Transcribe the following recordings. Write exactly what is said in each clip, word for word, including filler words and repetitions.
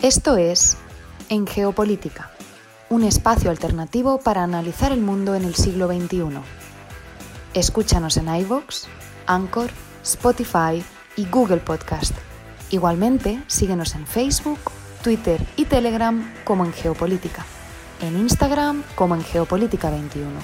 Esto es En Geopolítica, un espacio alternativo para analizar el mundo en el siglo veintiuno. Escúchanos en iVoox, Anchor, Spotify y Google Podcast. Igualmente, síguenos en Facebook, Twitter y Telegram como En Geopolítica, en Instagram como En Geopolítica veintiuno.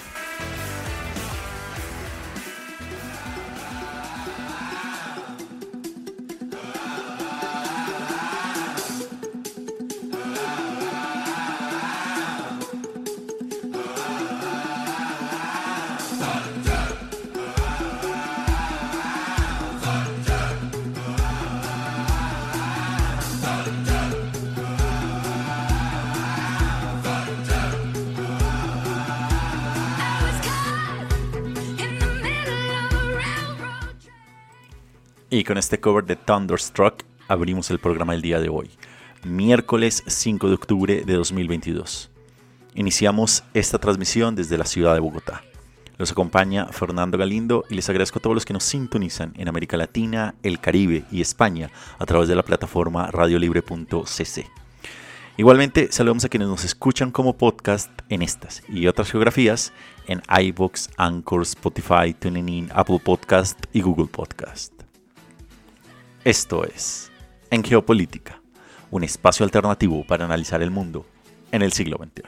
Y con este cover de Thunderstruck abrimos el programa del día de hoy, miércoles cinco de octubre de dos mil veintidós. Iniciamos esta transmisión desde la ciudad de Bogotá. Los acompaña Fernando Galindo y les agradezco a todos los que nos sintonizan en América Latina, el Caribe y España a través de la plataforma radiolibre punto c c. Igualmente saludamos a quienes nos escuchan como podcast en estas y otras geografías en iVoox, Anchor, Spotify, TuneIn, Apple Podcast y Google Podcast. Esto es En Geopolítica, un espacio alternativo para analizar el mundo en el siglo veintiuno.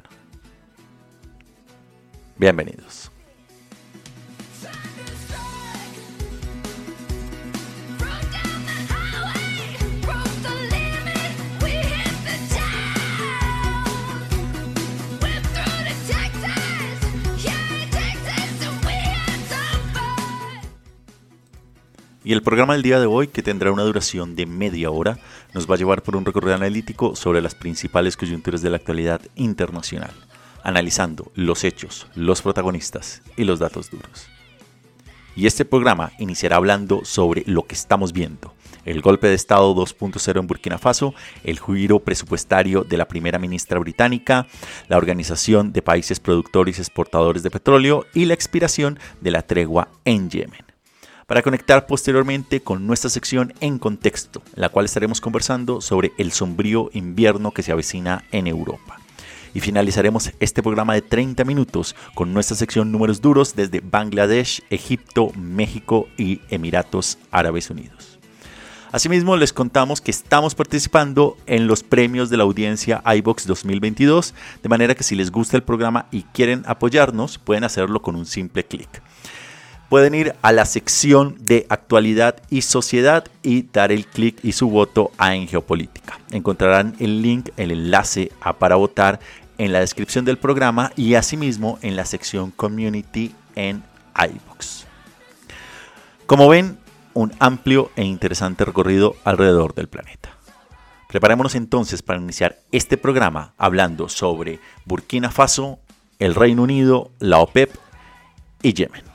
Bienvenidos. Y el programa del día de hoy, que tendrá una duración de media hora, nos va a llevar por un recorrido analítico sobre las principales coyunturas de la actualidad internacional, analizando los hechos, los protagonistas y los datos duros. Y este programa iniciará hablando sobre lo que estamos viendo: el golpe de Estado dos punto cero en Burkina Faso, el giro presupuestario de la primera ministra británica, la Organización de Países Productores y Exportadores de Petróleo y la expiración de la tregua en Yemen. Para conectar posteriormente con nuestra sección En Contexto, en la cual estaremos conversando sobre el sombrío invierno que se avecina en Europa. Y finalizaremos este programa de treinta minutos con nuestra sección Números Duros desde Bangladesh, Egipto, México y Emiratos Árabes Unidos. Asimismo, les contamos que estamos participando en los premios de la audiencia iVoox dos mil veintidós, de manera que si les gusta el programa y quieren apoyarnos, pueden hacerlo con un simple clic. Pueden ir a la sección de Actualidad y Sociedad y dar el clic y su voto a En Geopolítica. Encontrarán el link, el enlace a para votar en la descripción del programa y asimismo en la sección Community en iVoox. Como ven, un amplio e interesante recorrido alrededor del planeta. Preparémonos entonces para iniciar este programa hablando sobre Burkina Faso, el Reino Unido, la OPEP y Yemen.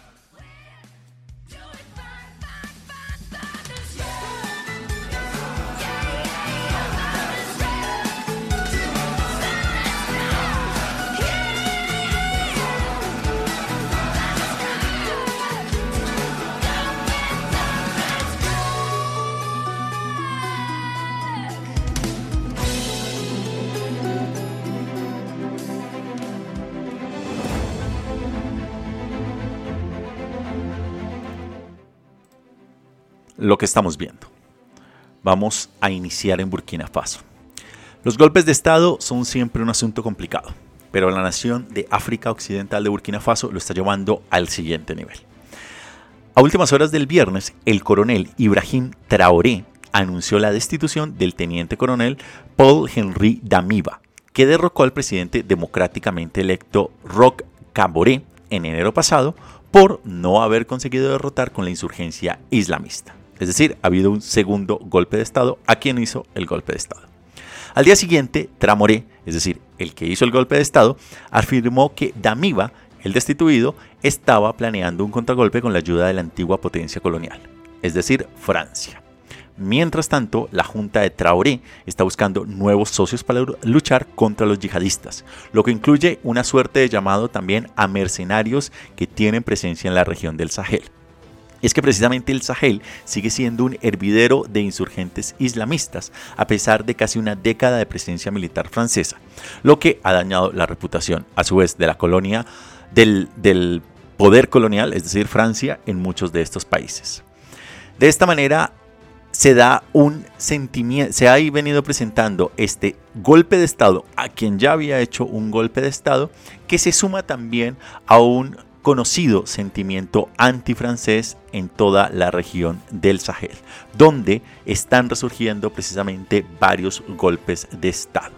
Lo que estamos viendo. Vamos a iniciar en Burkina Faso. Los golpes de Estado son siempre un asunto complicado, pero la nación de África Occidental de Burkina Faso lo está llevando al siguiente nivel. A últimas horas del viernes, el coronel Ibrahim Traoré anunció la destitución del teniente coronel Paul-Henri Damiba, que derrocó al presidente democráticamente electo Roch Kaboré en enero pasado por no haber conseguido derrotar con la insurgencia islamista. Es decir, ha habido un segundo golpe de Estado a quien hizo el golpe de Estado. Al día siguiente, Traoré, es decir, el que hizo el golpe de Estado, afirmó que Damiba, el destituido, estaba planeando un contragolpe con la ayuda de la antigua potencia colonial, es decir, Francia. Mientras tanto, la junta de Traoré está buscando nuevos socios para luchar contra los yihadistas, lo que incluye una suerte de llamado también a mercenarios que tienen presencia en la región del Sahel. es que precisamente el Sahel sigue siendo un hervidero de insurgentes islamistas, a pesar de casi una década de presencia militar francesa, lo que ha dañado la reputación, a su vez, de la colonia, del, del poder colonial, es decir, Francia, en muchos de estos países. De esta manera, se da un sentimiento, se ha venido presentando este golpe de Estado a quien ya había hecho un golpe de Estado, que se suma también a un conocido sentimiento antifrancés en toda la región del Sahel, donde están resurgiendo precisamente varios golpes de Estado.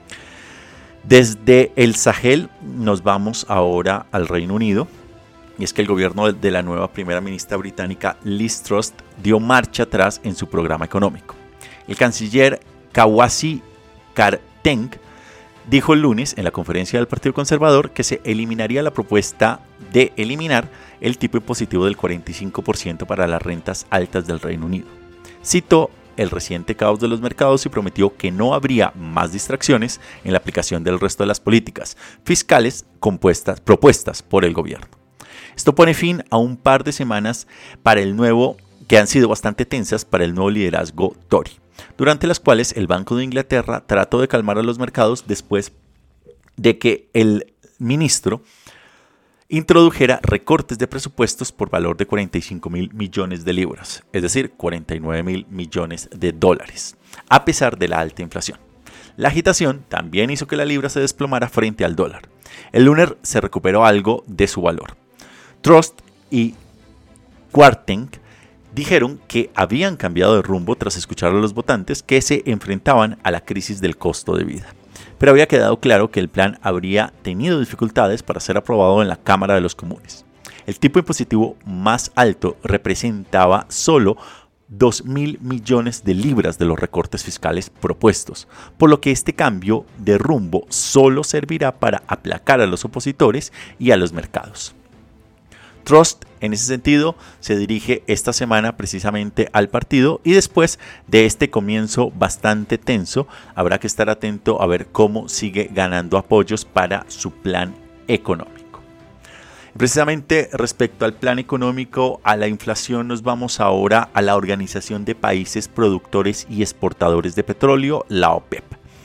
Desde el Sahel nos vamos ahora al Reino Unido, y es que el gobierno de la nueva primera ministra británica Liz Truss dio marcha atrás en su programa económico. El canciller Kwasi Kwarteng dijo el lunes en la conferencia del Partido Conservador que se eliminaría la propuesta de eliminar el tipo impositivo del cuarenta y cinco por ciento para las rentas altas del Reino Unido. Citó el reciente caos de los mercados y prometió que no habría más distracciones en la aplicación del resto de las políticas fiscales compuestas, propuestas por el gobierno. Esto pone fin a un par de semanas para el nuevo, que han sido bastante tensas para el nuevo liderazgo Tory, durante las cuales el Banco de Inglaterra trató de calmar a los mercados después de que el ministro introdujera recortes de presupuestos por valor de cuarenta y cinco mil millones de libras, es decir, cuarenta y nueve mil millones de dólares, a pesar de la alta inflación. La agitación también hizo que la libra se desplomara frente al dólar. El lunes se recuperó algo de su valor. Truss y Kwarteng dijeron que habían cambiado de rumbo tras escuchar a los votantes que se enfrentaban a la crisis del costo de vida. Pero había quedado claro que el plan habría tenido dificultades para ser aprobado en la Cámara de los Comunes. El tipo impositivo más alto representaba solo dos mil millones de libras de los recortes fiscales propuestos, por lo que este cambio de rumbo solo servirá para aplacar a los opositores y a los mercados. Truss, en ese sentido, se dirige esta semana precisamente al partido y después de este comienzo bastante tenso, habrá que estar atento a ver cómo sigue ganando apoyos para su plan económico. Precisamente respecto al plan económico, a la inflación, nos vamos ahora a la Organización de Países Productores y Exportadores de Petróleo, la OPEP.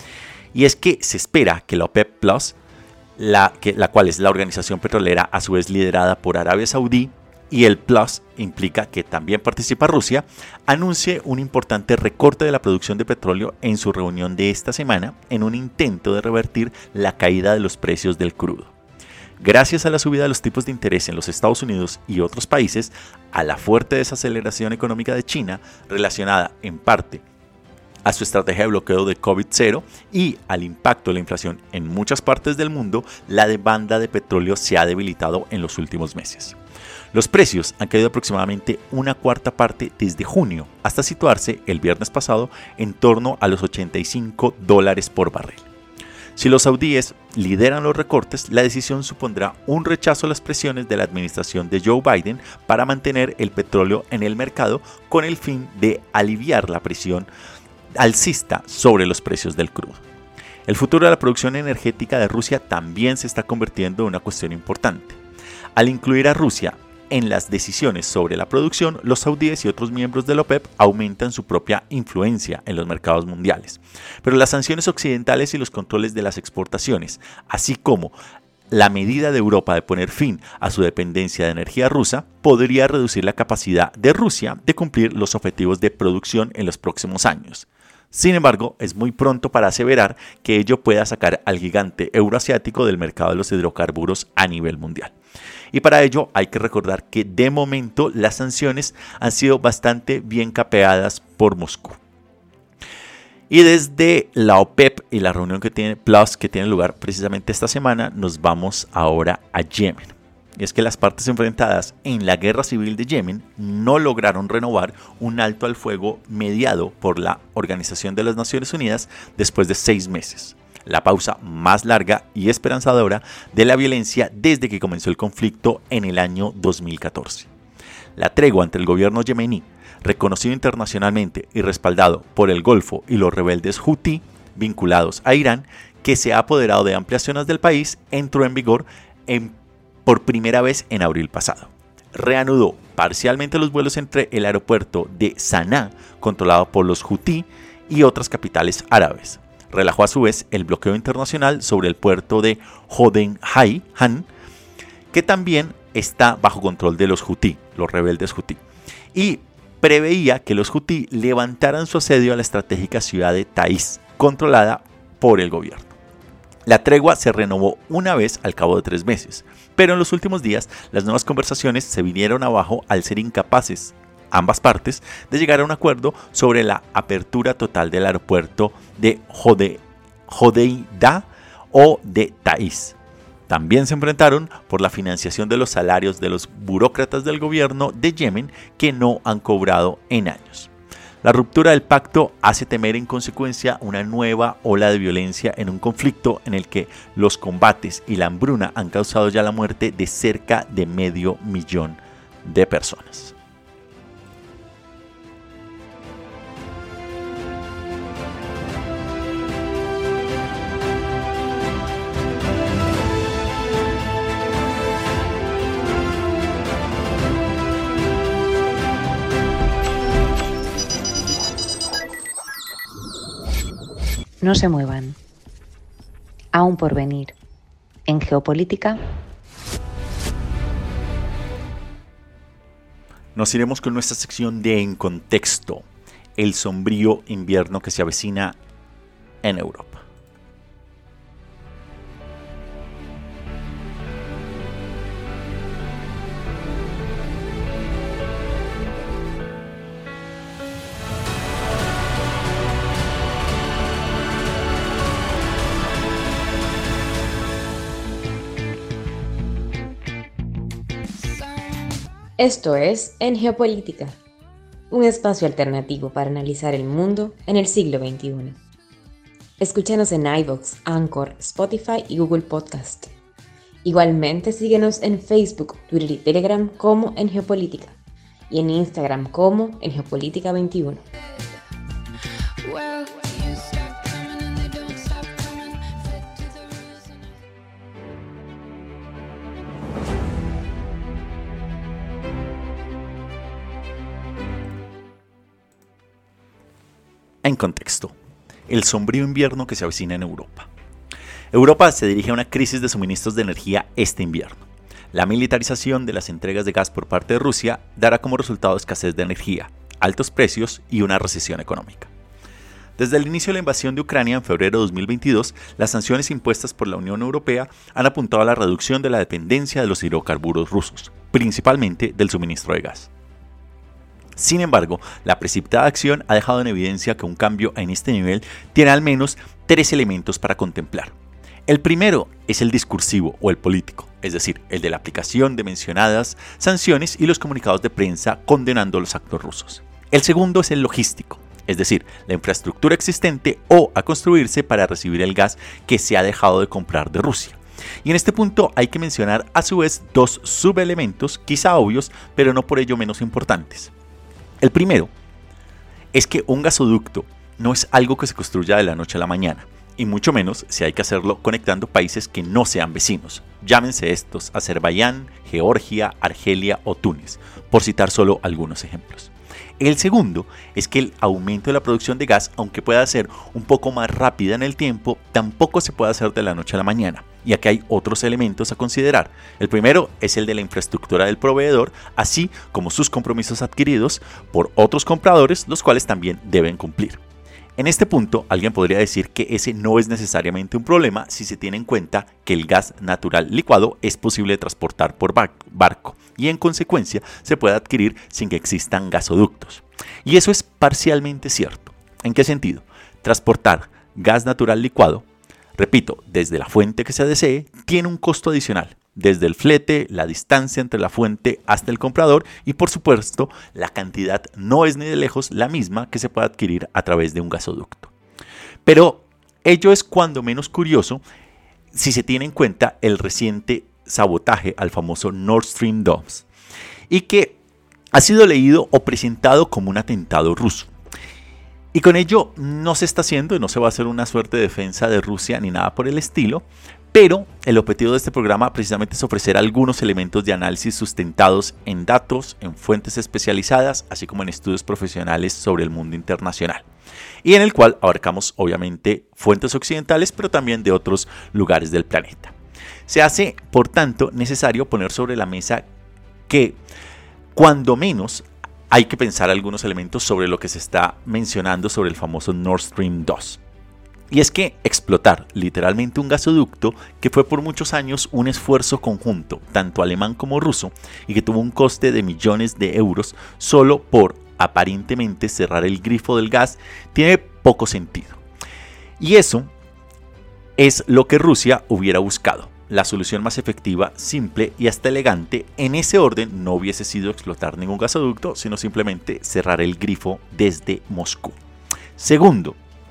Y es que se espera que la OPEP Plus, La, que, la cual es la organización petrolera a su vez liderada por Arabia Saudí, y el Plus implica que también participa Rusia, anuncie un importante recorte de la producción de petróleo en su reunión de esta semana en un intento de revertir la caída de los precios del crudo. Gracias a la subida de los tipos de interés en los Estados Unidos y otros países, a la fuerte desaceleración económica de China, relacionada en parte a su estrategia de bloqueo de COVID cero y al impacto de la inflación en muchas partes del mundo, la demanda de petróleo se ha debilitado en los últimos meses. Los precios han caído aproximadamente una cuarta parte desde junio, hasta situarse el viernes pasado en torno a los ochenta y cinco dólares por barril. Si los saudíes lideran los recortes, la decisión supondrá un rechazo a las presiones de la administración de Joe Biden para mantener el petróleo en el mercado con el fin de aliviar la presión alcista sobre los precios del crudo. El futuro de la producción energética de Rusia también se está convirtiendo en una cuestión importante. Al incluir a Rusia en las decisiones sobre la producción, los saudíes y otros miembros de la OPEP aumentan su propia influencia en los mercados mundiales. Pero las sanciones occidentales y los controles de las exportaciones, así como la medida de Europa de poner fin a su dependencia de energía rusa, podría reducir la capacidad de Rusia de cumplir los objetivos de producción en los próximos años. Sin embargo, es muy pronto para aseverar que ello pueda sacar al gigante euroasiático del mercado de los hidrocarburos a nivel mundial. Y para ello hay que recordar que de momento las sanciones han sido bastante bien capeadas por Moscú. Y desde la OPEP y la reunión que tiene Plus, que tiene lugar precisamente esta semana, nos vamos ahora a Yemen. Y es que las partes enfrentadas en la guerra civil de Yemen no lograron renovar un alto al fuego mediado por la Organización de las Naciones Unidas después de seis meses, la pausa más larga y esperanzadora de la violencia desde que comenzó el conflicto en el año dos mil catorce. La tregua entre el gobierno yemení, reconocido internacionalmente y respaldado por el Golfo y los rebeldes Houthi vinculados a Irán, que se ha apoderado de amplias zonas del país, entró en vigor en por primera vez en abril pasado. reanudó parcialmente los vuelos entre el aeropuerto de Saná, controlado por los Houthi, y otras capitales árabes. Relajó a su vez el bloqueo internacional sobre el puerto de Jodenhayhan, que también está bajo control de los Houthi, los rebeldes Houthi, y preveía que los Houthi levantaran su asedio a la estratégica ciudad de Taiz, controlada por el gobierno. La tregua se renovó una vez al cabo de tres meses, pero en los últimos días las nuevas conversaciones se vinieron abajo al ser incapaces ambas partes de llegar a un acuerdo sobre la apertura total del aeropuerto de Jode, Hodeida o de Taiz. También se enfrentaron por la financiación de los salarios de los burócratas del gobierno de Yemen que no han cobrado en años. La ruptura del pacto hace temer en consecuencia una nueva ola de violencia en un conflicto en el que los combates y la hambruna han causado ya la muerte de cerca de medio millón de personas. No se muevan. Aún por venir. En geopolítica. Nos iremos con nuestra sección de En Contexto, el sombrío invierno que se avecina en Europa. Esto es En Geopolítica, un espacio alternativo para analizar el mundo en el siglo veintiuno. Escúchanos en iVoox, Anchor, Spotify y Google Podcast. Igualmente síguenos en Facebook, Twitter y Telegram como En Geopolítica y en Instagram como En Geopolítica veintiuno. En contexto, el sombrío invierno que se avecina en Europa. Europa se dirige a una crisis de suministros de energía este invierno. La militarización de las entregas de gas por parte de Rusia dará como resultado escasez de energía, altos precios y una recesión económica. Desde el inicio de la invasión de Ucrania en febrero de dos mil veintidós, las sanciones impuestas por la Unión Europea han apuntado a la reducción de la dependencia de los hidrocarburos rusos, principalmente del suministro de gas. Sin embargo, la precipitada acción ha dejado en evidencia que un cambio en este nivel tiene al menos tres elementos para contemplar. El primero es el discursivo o el político, es decir, el de la aplicación de mencionadas sanciones y los comunicados de prensa condenando los actos rusos. El segundo es el logístico, es decir, la infraestructura existente o a construirse para recibir el gas que se ha dejado de comprar de Rusia. Y en este punto hay que mencionar a su vez dos subelementos, quizá obvios, pero no por ello menos importantes. El primero es que un gasoducto no es algo que se construya de la noche a la mañana, y mucho menos si hay que hacerlo conectando países que no sean vecinos, llámense estos Azerbaiyán, Georgia, Argelia o Túnez, por citar solo algunos ejemplos. El segundo es que el aumento de la producción de gas, aunque pueda ser un poco más rápida en el tiempo, tampoco se puede hacer de la noche a la mañana. Y aquí hay otros elementos a considerar. El primero es el de la infraestructura del proveedor, así como sus compromisos adquiridos por otros compradores, los cuales también deben cumplir. En este punto, alguien podría decir que ese no es necesariamente un problema si se tiene en cuenta que el gas natural licuado es posible de transportar por barco y en consecuencia se puede adquirir sin que existan gasoductos. Y eso es parcialmente cierto. ¿En qué sentido? Transportar gas natural licuado, repito, desde la fuente que se desee, tiene un costo adicional. Desde el flete, la distancia entre la fuente hasta el comprador y por supuesto la cantidad no es ni de lejos la misma que se puede adquirir a través de un gasoducto. Pero ello es cuando menos curioso si se tiene en cuenta el reciente sabotaje al famoso Nord Stream dos y que ha sido leído o presentado como un atentado ruso. Y con ello no se está haciendo y no se va a hacer una suerte de defensa de Rusia ni nada por el estilo, Pero el objetivo de este programa precisamente es ofrecer algunos elementos de análisis sustentados en datos, en fuentes especializadas, así como en estudios profesionales sobre el mundo internacional, y en el cual abarcamos obviamente fuentes occidentales, pero también de otros lugares del planeta. Se hace, por tanto, necesario poner sobre la mesa que, cuando menos, hay que pensar algunos elementos sobre lo que se está mencionando sobre el famoso Nord Stream dos. Y es que explotar literalmente un gasoducto que fue por muchos años un esfuerzo conjunto, tanto alemán como ruso, y que tuvo un coste de millones de euros solo por aparentemente cerrar el grifo del gas, tiene poco sentido. Y eso es lo que Rusia hubiera buscado. La solución más efectiva, simple y hasta elegante en ese orden no hubiese sido explotar ningún gasoducto, sino simplemente cerrar el grifo desde Moscú. Segundo,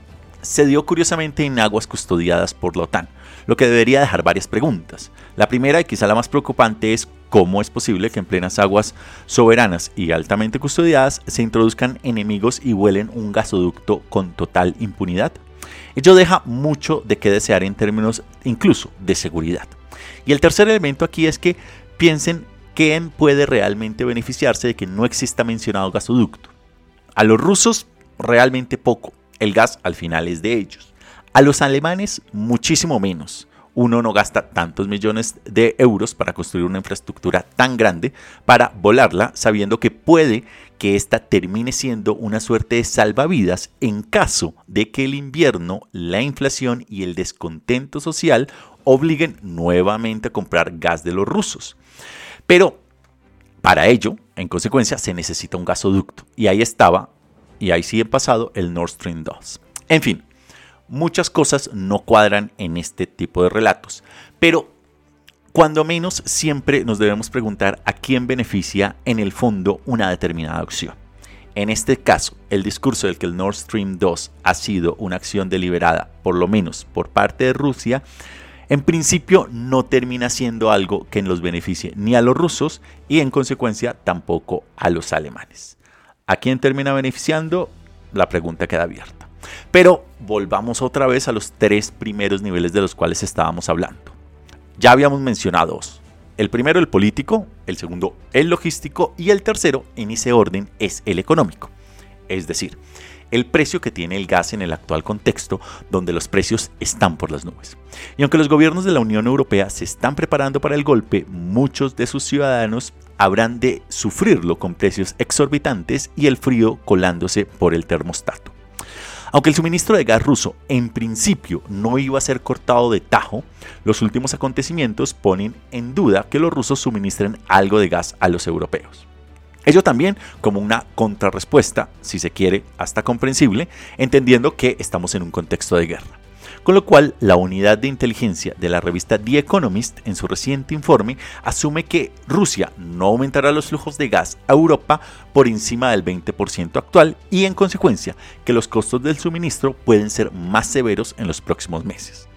se dio curiosamente en aguas custodiadas por la OTAN, lo que debería dejar varias preguntas. La primera, y quizá la más preocupante, es cómo es posible que en plenas aguas soberanas y altamente custodiadas se introduzcan enemigos y vuelen un gasoducto con total impunidad. Ello deja mucho de qué desear en términos incluso de seguridad. Y el tercer elemento aquí es que piensen quién puede realmente beneficiarse de que no exista mencionado gasoducto. A los rusos realmente poco. El gas al final es de ellos. A los alemanes muchísimo menos. Uno no gasta tantos millones de euros para construir una infraestructura tan grande para volarla, sabiendo que puede que esta termine siendo una suerte de salvavidas en caso de que el invierno, la inflación y el descontento social obliguen nuevamente a comprar gas de los rusos. Pero para ello, en consecuencia, se necesita un gasoducto. Y ahí estaba, y ahí sí en pasado, el Nord Stream dos. En fin, muchas cosas no cuadran en este tipo de relatos, pero cuando menos siempre nos debemos preguntar a quién beneficia en el fondo una determinada acción. En este caso, el discurso del que el Nord Stream dos ha sido una acción deliberada, por lo menos por parte de Rusia, en principio no termina siendo algo que los beneficie ni a los rusos y en consecuencia tampoco a los alemanes. ¿A quién termina beneficiando? La pregunta queda abierta. Pero volvamos otra vez a los tres primeros niveles de los cuales estábamos hablando. Ya habíamos mencionado dos. El primero, el político, el segundo, el logístico y el tercero, en ese orden, es el económico. Es decir, el precio que tiene el gas en el actual contexto, donde los precios están por las nubes. Y aunque los gobiernos de la Unión Europea se están preparando para el golpe, muchos de sus ciudadanos habrán de sufrirlo con precios exorbitantes y el frío colándose por el termostato. Aunque el suministro de gas ruso en principio no iba a ser cortado de tajo, los últimos acontecimientos ponen en duda que los rusos suministren algo de gas a los europeos. Ello también como una contrarrespuesta, si se quiere, hasta comprensible, entendiendo que estamos en un contexto de guerra. Con lo cual, la unidad de inteligencia de la revista The Economist, en su reciente informe, asume que Rusia no aumentará los flujos de gas a Europa por encima del veinte por ciento actual y, en consecuencia, que los costos del suministro pueden ser más severos en los próximos meses.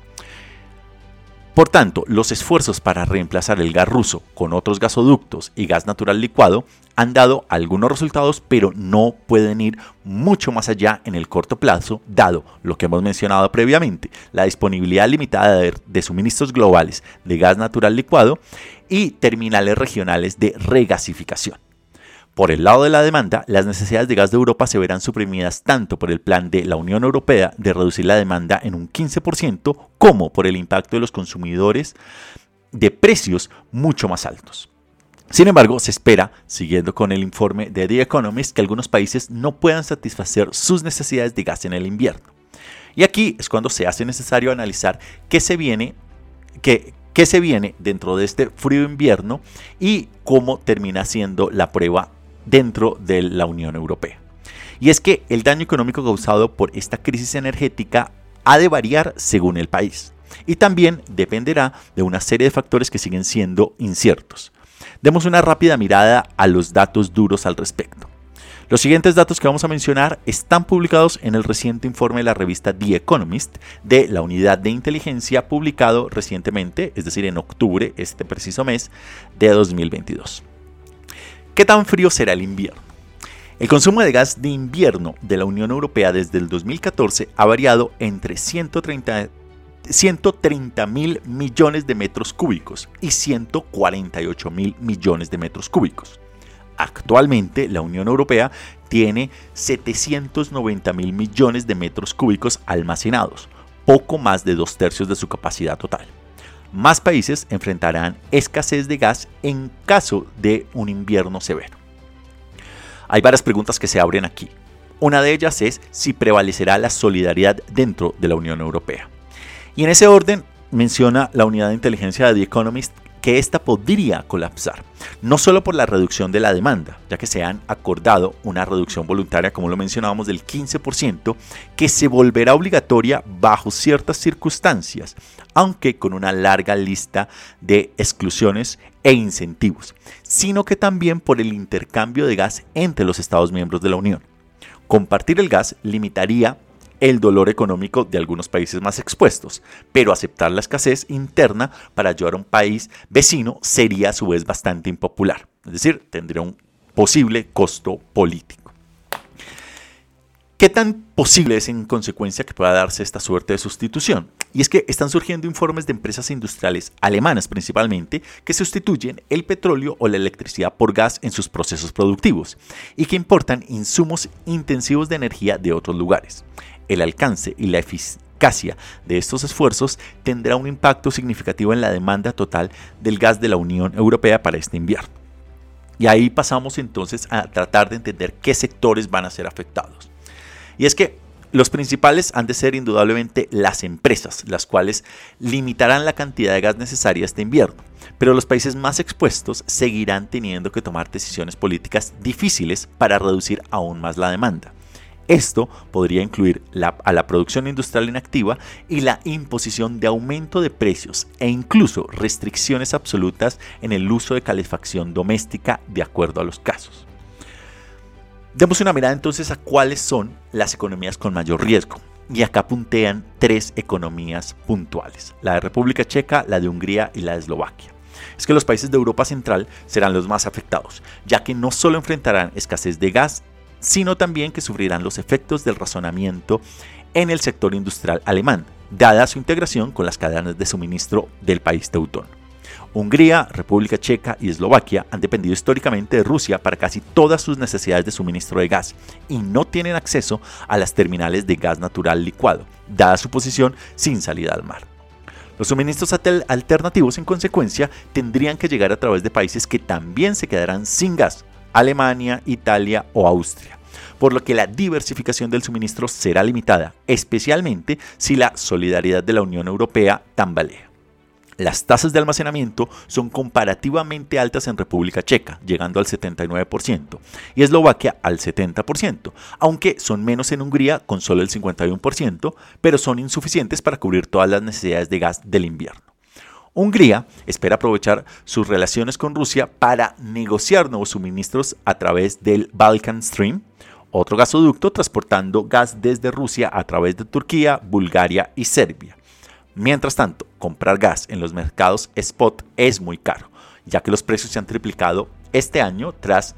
Por tanto, los esfuerzos para reemplazar el gas ruso con otros gasoductos y gas natural licuado han dado algunos resultados, pero no pueden ir mucho más allá en el corto plazo, dado lo que hemos mencionado previamente, la disponibilidad limitada de, de suministros globales de gas natural licuado y terminales regionales de regasificación. Por el lado de la demanda, las necesidades de gas de Europa se verán suprimidas tanto por el plan de la Unión Europea de reducir la demanda en un quince por ciento como por el impacto de los consumidores de precios mucho más altos. Sin embargo, se espera, siguiendo con el informe de The Economist, que algunos países no puedan satisfacer sus necesidades de gas en el invierno. Y aquí es cuando se hace necesario analizar qué se viene, qué, qué se viene dentro de este frío invierno y cómo termina siendo la prueba dentro de la Unión Europea. Y es que el daño económico causado por esta crisis energética ha de variar según el país y también dependerá de una serie de factores que siguen siendo inciertos. Demos una rápida mirada a los datos duros al respecto. Los siguientes datos que vamos a mencionar están publicados en el reciente informe de la revista The Economist de la unidad de inteligencia publicado recientemente, es decir, en octubre, este preciso mes de dos mil veintidós. ¿Qué tan frío será el invierno? El consumo de gas de invierno de la Unión Europea desde el dos mil catorce ha variado entre ciento treinta, ciento treinta mil millones de metros cúbicos y ciento cuarenta y ocho mil millones de metros cúbicos. Actualmente la Unión Europea tiene setecientos noventa mil millones de metros cúbicos almacenados, poco más de dos tercios de su capacidad total. Más países enfrentarán escasez de gas en caso de un invierno severo. Hay varias preguntas que se abren aquí. Una de ellas es si prevalecerá la solidaridad dentro de la Unión Europea. Y en ese orden menciona la unidad de inteligencia de The Economist que esta podría colapsar, no solo por la reducción de la demanda, ya que se han acordado una reducción voluntaria, como lo mencionábamos, del quince por ciento, que se volverá obligatoria bajo ciertas circunstancias, aunque con una larga lista de exclusiones e incentivos, sino que también por el intercambio de gas entre los Estados miembros de la Unión. Compartir el gas limitaría el dolor económico de algunos países más expuestos, pero aceptar la escasez interna para ayudar a un país vecino sería a su vez bastante impopular, es decir, tendría un posible costo político. ¿Qué tan posible es en consecuencia que pueda darse esta suerte de sustitución? Y es que están surgiendo informes de empresas industriales alemanas principalmente que sustituyen el petróleo o la electricidad por gas en sus procesos productivos y que importan insumos intensivos de energía de otros lugares. El alcance y la eficacia de estos esfuerzos tendrá un impacto significativo en la demanda total del gas de la Unión Europea para este invierno. Y ahí pasamos entonces a tratar de entender qué sectores van a ser afectados. Y es que los principales han de ser indudablemente las empresas, las cuales limitarán la cantidad de gas necesaria este invierno. Pero los países más expuestos seguirán teniendo que tomar decisiones políticas difíciles para reducir aún más la demanda. Esto podría incluir la, a la producción industrial inactiva y la imposición de aumento de precios e incluso restricciones absolutas en el uso de calefacción doméstica de acuerdo a los casos. Demos una mirada entonces a cuáles son las economías con mayor riesgo. Y acá puntean tres economías puntuales: la de República Checa, la de Hungría y la de Eslovaquia. Es que los países de Europa Central serán los más afectados, ya que no solo enfrentarán escasez de gas, sino también que sufrirán los efectos del razonamiento en el sector industrial alemán, dada su integración con las cadenas de suministro del país teutón. Hungría, República Checa y Eslovaquia han dependido históricamente de Rusia para casi todas sus necesidades de suministro de gas y no tienen acceso a las terminales de gas natural licuado, dada su posición sin salida al mar. Los suministros alternativos, en consecuencia, tendrían que llegar a través de países que también se quedarán sin gas: Alemania, Italia o Austria, por lo que la diversificación del suministro será limitada, especialmente si la solidaridad de la Unión Europea tambalea. Las tasas de almacenamiento son comparativamente altas en República Checa, llegando al setenta y nueve por ciento, y Eslovaquia al setenta por ciento, aunque son menos en Hungría con solo el cincuenta y uno por ciento, pero son insuficientes para cubrir todas las necesidades de gas del invierno. Hungría espera aprovechar sus relaciones con Rusia para negociar nuevos suministros a través del Balkan Stream, otro gasoducto transportando gas desde Rusia a través de Turquía, Bulgaria y Serbia. Mientras tanto, comprar gas en los mercados spot es muy caro, ya que los precios se han triplicado este año tras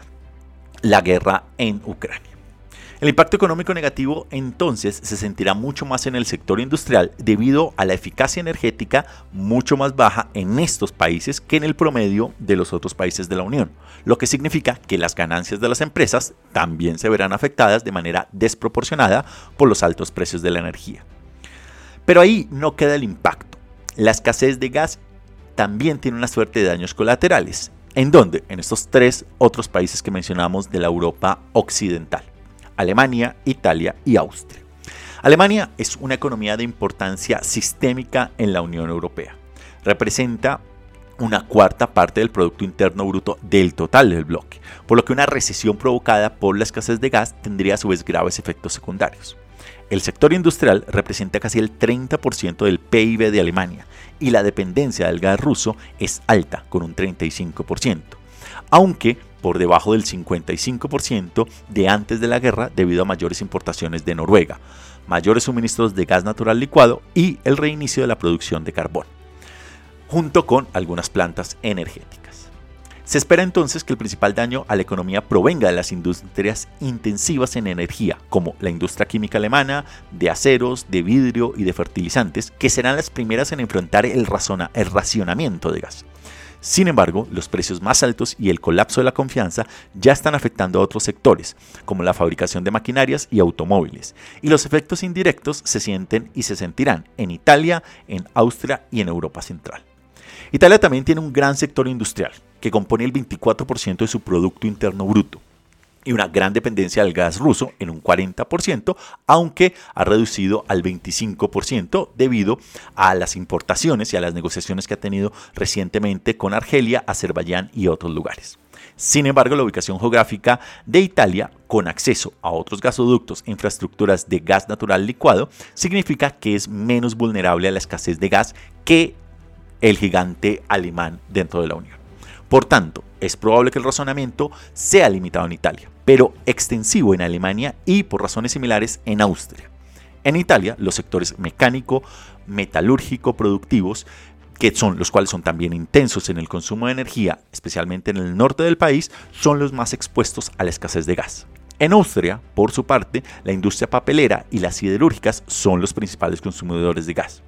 la guerra en Ucrania. El impacto económico negativo entonces se sentirá mucho más en el sector industrial debido a la eficacia energética mucho más baja en estos países que en el promedio de los otros países de la Unión, lo que significa que las ganancias de las empresas también se verán afectadas de manera desproporcionada por los altos precios de la energía. Pero ahí no queda el impacto. La escasez de gas también tiene una suerte de daños colaterales. ¿En dónde? En estos tres otros países que mencionamos de la Europa occidental: Alemania, Italia y Austria. Alemania es una economía de importancia sistémica en la Unión Europea. Representa una cuarta parte del Producto Interno Bruto del total del bloque, por lo que una recesión provocada por la escasez de gas tendría a su vez graves efectos secundarios. El sector industrial representa casi el treinta por ciento del P I B de Alemania y la dependencia del gas ruso es alta, con un treinta y cinco por ciento, aunque por debajo del cincuenta y cinco por ciento de antes de la guerra debido a mayores importaciones de Noruega, mayores suministros de gas natural licuado y el reinicio de la producción de carbón, junto con algunas plantas energéticas. Se espera entonces que el principal daño a la economía provenga de las industrias intensivas en energía, como la industria química alemana, de aceros, de vidrio y de fertilizantes, que serán las primeras en enfrentar el, razona, el racionamiento de gas. Sin embargo, los precios más altos y el colapso de la confianza ya están afectando a otros sectores, como la fabricación de maquinarias y automóviles, y los efectos indirectos se sienten y se sentirán en Italia, en Austria y en Europa Central. Italia también tiene un gran sector industrial, que compone el veinticuatro por ciento de su Producto Interno Bruto, y una gran dependencia del gas ruso en un cuarenta por ciento, aunque ha reducido al veinticinco por ciento debido a las importaciones y a las negociaciones que ha tenido recientemente con Argelia, Azerbaiyán y otros lugares. Sin embargo, la ubicación geográfica de Italia, con acceso a otros gasoductos e infraestructuras de gas natural licuado, significa que es menos vulnerable a la escasez de gas que el gigante alemán dentro de la Unión. Por tanto, es probable que el razonamiento sea limitado en Italia, pero extensivo en Alemania y, por razones similares, en Austria. En Italia, los sectores mecánico, metalúrgico, productivos, que son los cuales son también intensos en el consumo de energía, especialmente en el norte del país, son los más expuestos a la escasez de gas. En Austria, por su parte, la industria papelera y las siderúrgicas son los principales consumidores de gas.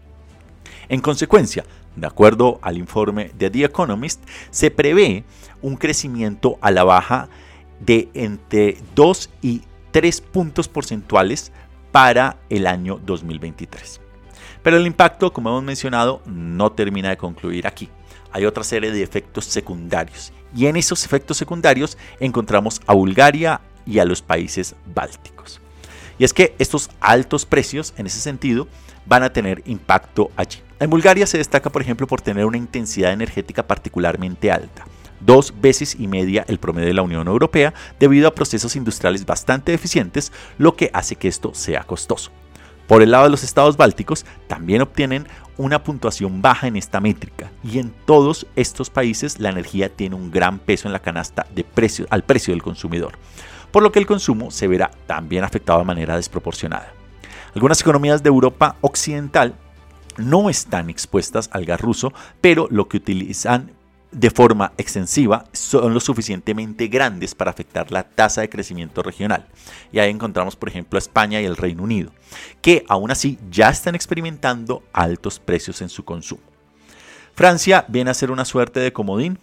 En consecuencia, de acuerdo al informe de The Economist, se prevé un crecimiento a la baja de entre dos y tres puntos porcentuales para el año dos mil veintitrés. Pero el impacto, como hemos mencionado, no termina de concluir aquí. Hay otra serie de efectos secundarios, y en esos efectos secundarios encontramos a Bulgaria y a los países bálticos. Y es que estos altos precios, en ese sentido, van a tener impacto allí. En Bulgaria se destaca, por ejemplo, por tener una intensidad energética particularmente alta, dos veces y media el promedio de la Unión Europea, debido a procesos industriales bastante eficientes, lo que hace que esto sea costoso. Por el lado de los estados bálticos, también obtienen una puntuación baja en esta métrica, y en todos estos países la energía tiene un gran peso en la canasta de precio, al precio del consumidor, por lo que el consumo se verá también afectado de manera desproporcionada. Algunas economías de Europa occidental no están expuestas al gas ruso, pero lo que utilizan de forma extensiva son lo suficientemente grandes para afectar la tasa de crecimiento regional. Y ahí encontramos, por ejemplo, a España y el Reino Unido, que aún así ya están experimentando altos precios en su consumo. Francia viene a ser una suerte de comodín,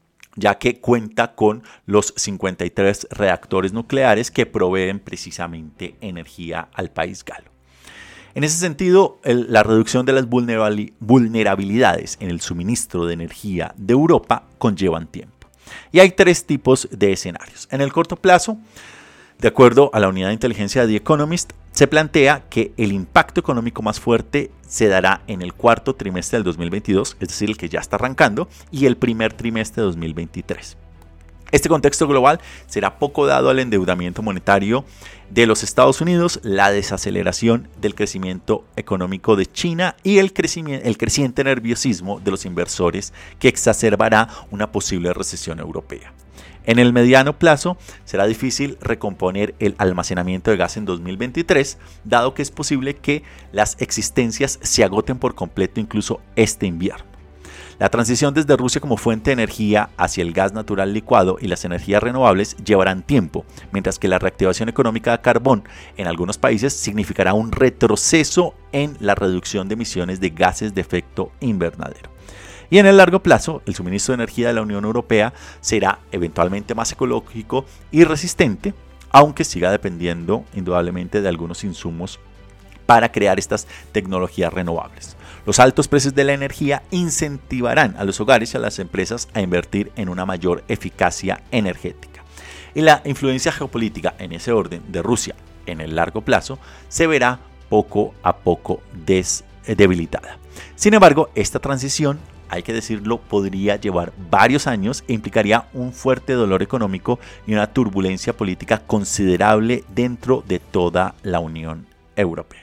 ya que cuenta con los cincuenta y tres reactores nucleares que proveen precisamente energía al país galo. En ese sentido, el, la reducción de las vulnerabilidades en el suministro de energía de Europa conllevan tiempo. Y hay tres tipos de escenarios. En el corto plazo, de acuerdo a la unidad de inteligencia de The Economist, se plantea que el impacto económico más fuerte se dará en el cuarto trimestre del dos mil veintidós, es decir, el que ya está arrancando, y el primer trimestre de dos mil veintitrés. Este contexto global será poco dado al endeudamiento monetario de los Estados Unidos, la desaceleración del crecimiento económico de China y el, crecimiento, el creciente nerviosismo de los inversores, que exacerbará una posible recesión europea. En el mediano plazo será difícil recomponer el almacenamiento de gas en dos mil veintitrés, dado que es posible que las existencias se agoten por completo incluso este invierno. La transición desde Rusia como fuente de energía hacia el gas natural licuado y las energías renovables llevarán tiempo, mientras que la reactivación económica de carbón en algunos países significará un retroceso en la reducción de emisiones de gases de efecto invernadero. Y en el largo plazo, el suministro de energía de la Unión Europea será eventualmente más ecológico y resistente, aunque siga dependiendo indudablemente de algunos insumos para crear estas tecnologías renovables. Los altos precios de la energía incentivarán a los hogares y a las empresas a invertir en una mayor eficacia energética. Y la influencia geopolítica en ese orden de Rusia en el largo plazo se verá poco a poco des- debilitada. Sin embargo, esta transición, hay que decirlo, podría llevar varios años e implicaría un fuerte dolor económico y una turbulencia política considerable dentro de toda la Unión Europea.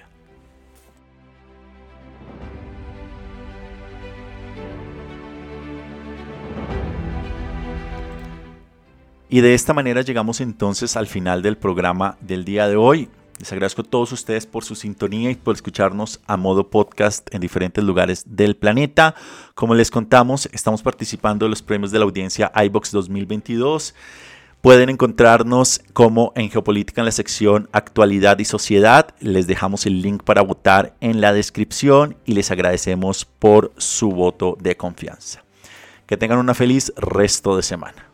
Y de esta manera llegamos entonces al final del programa del día de hoy. Les agradezco a todos ustedes por su sintonía y por escucharnos a modo podcast en diferentes lugares del planeta. Como les contamos, estamos participando en los premios de la audiencia iVox dos mil veintidós. Pueden encontrarnos como en Geopolítica en la sección Actualidad y Sociedad. Les dejamos el link para votar en la descripción y les agradecemos por su voto de confianza. Que tengan una feliz resto de semana.